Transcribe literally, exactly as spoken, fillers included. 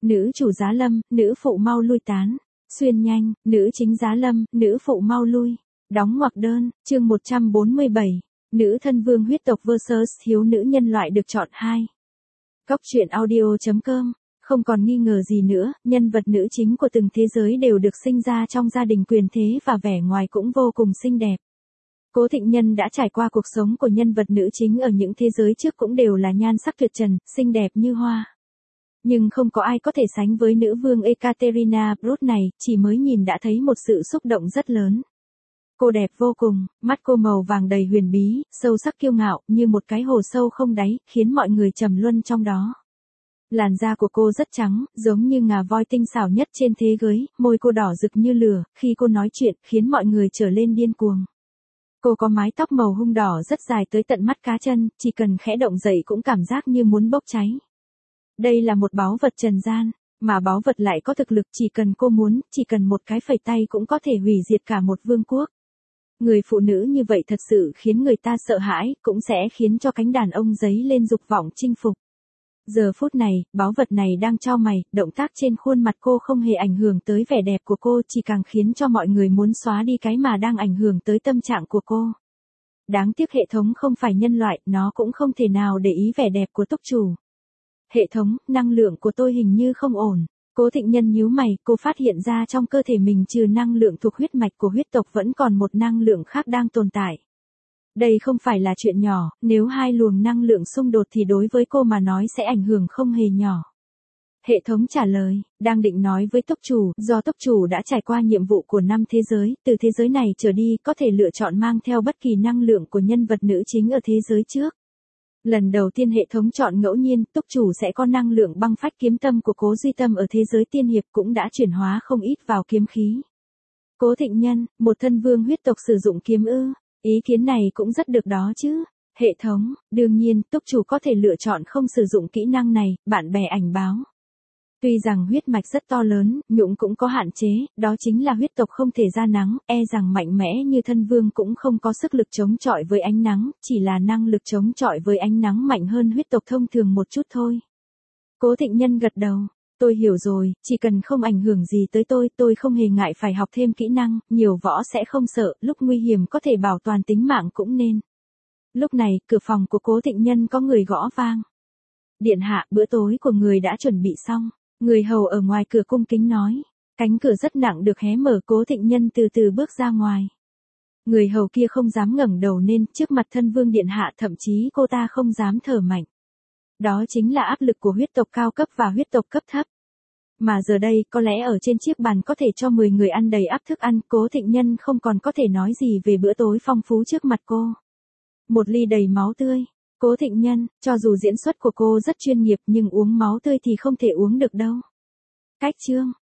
nữ chủ giá lâm, nữ phụ mau lui tán. Xuyên nhanh, nữ chính giá lâm, nữ phụ mau lui. Đóng ngoặc đơn, chương một trăm bốn mươi bảy. Nữ thân vương huyết tộc versus thiếu nữ nhân loại được chọn hai. Cóc truyện audio chấm com. Không còn nghi ngờ gì nữa, nhân vật nữ chính của từng thế giới đều được sinh ra trong gia đình quyền thế và vẻ ngoài cũng vô cùng xinh đẹp. Cố Thịnh Nhân đã trải qua cuộc sống của nhân vật nữ chính ở những thế giới trước cũng đều là nhan sắc tuyệt trần, xinh đẹp như hoa. Nhưng không có ai có thể sánh với nữ vương Ekaterina Brut này, chỉ mới nhìn đã thấy một sự xúc động rất lớn. Cô đẹp vô cùng, mắt cô màu vàng đầy huyền bí, sâu sắc kiêu ngạo, như một cái hồ sâu không đáy, khiến mọi người trầm luân trong đó. Làn da của cô rất trắng, giống như ngà voi tinh xảo nhất trên thế giới, môi cô đỏ rực như lửa, khi cô nói chuyện, khiến mọi người trở lên điên cuồng. Cô có mái tóc màu hung đỏ rất dài tới tận mắt cá chân, chỉ cần khẽ động dậy cũng cảm giác như muốn bốc cháy. Đây là một báu vật trần gian, mà báu vật lại có thực lực, chỉ cần cô muốn, chỉ cần một cái phẩy tay cũng có thể hủy diệt cả một vương quốc. Người phụ nữ như vậy thật sự khiến người ta sợ hãi, cũng sẽ khiến cho cánh đàn ông dấy lên dục vọng chinh phục. Giờ phút này, báu vật này đang chau mày, động tác trên khuôn mặt cô không hề ảnh hưởng tới vẻ đẹp của cô, chỉ càng khiến cho mọi người muốn xóa đi cái mà đang ảnh hưởng tới tâm trạng của cô. Đáng tiếc hệ thống không phải nhân loại, nó cũng không thể nào để ý vẻ đẹp của túc chủ. Hệ thống, năng lượng của tôi hình như không ổn. Cố Thịnh Nhân nhíu mày, cô phát hiện ra trong cơ thể mình trừ năng lượng thuộc huyết mạch của huyết tộc vẫn còn một năng lượng khác đang tồn tại. Đây không phải là chuyện nhỏ, nếu hai luồng năng lượng xung đột thì đối với cô mà nói sẽ ảnh hưởng không hề nhỏ. Hệ thống trả lời, đang định nói với tốc chủ, do tốc chủ đã trải qua nhiệm vụ của năm thế giới, từ thế giới này trở đi có thể lựa chọn mang theo bất kỳ năng lượng của nhân vật nữ chính ở thế giới trước. Lần đầu tiên hệ thống chọn ngẫu nhiên, túc chủ sẽ có năng lượng băng phách kiếm tâm của Cố Duy Tâm ở thế giới tiên hiệp cũng đã chuyển hóa không ít vào kiếm khí. Cố Thịnh Nhân, một thân vương huyết tộc sử dụng kiếm ư, ý kiến này cũng rất được đó chứ. Hệ thống, đương nhiên, túc chủ có thể lựa chọn không sử dụng kỹ năng này, bạn bè ảnh báo. Tuy rằng huyết mạch rất to lớn, nhũng cũng có hạn chế, đó chính là huyết tộc không thể ra nắng, e rằng mạnh mẽ như thân vương cũng không có sức lực chống chọi với ánh nắng, chỉ là năng lực chống chọi với ánh nắng mạnh hơn huyết tộc thông thường một chút thôi. Cố Thịnh Nhân gật đầu, tôi hiểu rồi, chỉ cần không ảnh hưởng gì tới tôi, tôi không hề ngại phải học thêm kỹ năng, nhiều võ sẽ không sợ, lúc nguy hiểm có thể bảo toàn tính mạng cũng nên. Lúc này, cửa phòng của Cố Thịnh Nhân có người gõ vang. Điện hạ, bữa tối của người đã chuẩn bị xong. Người hầu ở ngoài cửa cung kính nói. Cánh cửa rất nặng được hé mở, Cố Thịnh Nhân từ từ bước ra ngoài. Người hầu kia không dám ngẩng đầu lên, trước mặt thân vương điện hạ, thậm chí cô ta không dám thở mạnh. Đó chính là áp lực của huyết tộc cao cấp và huyết tộc cấp thấp. Mà giờ đây, có lẽ ở trên chiếc bàn có thể cho mười người ăn đầy ắp thức ăn, Cố Thịnh Nhân không còn có thể nói gì về bữa tối phong phú trước mặt cô. Một ly đầy máu tươi. Cố Thịnh Nhân, cho dù diễn xuất của cô rất chuyên nghiệp nhưng uống máu tươi thì không thể uống được đâu. Cách chương,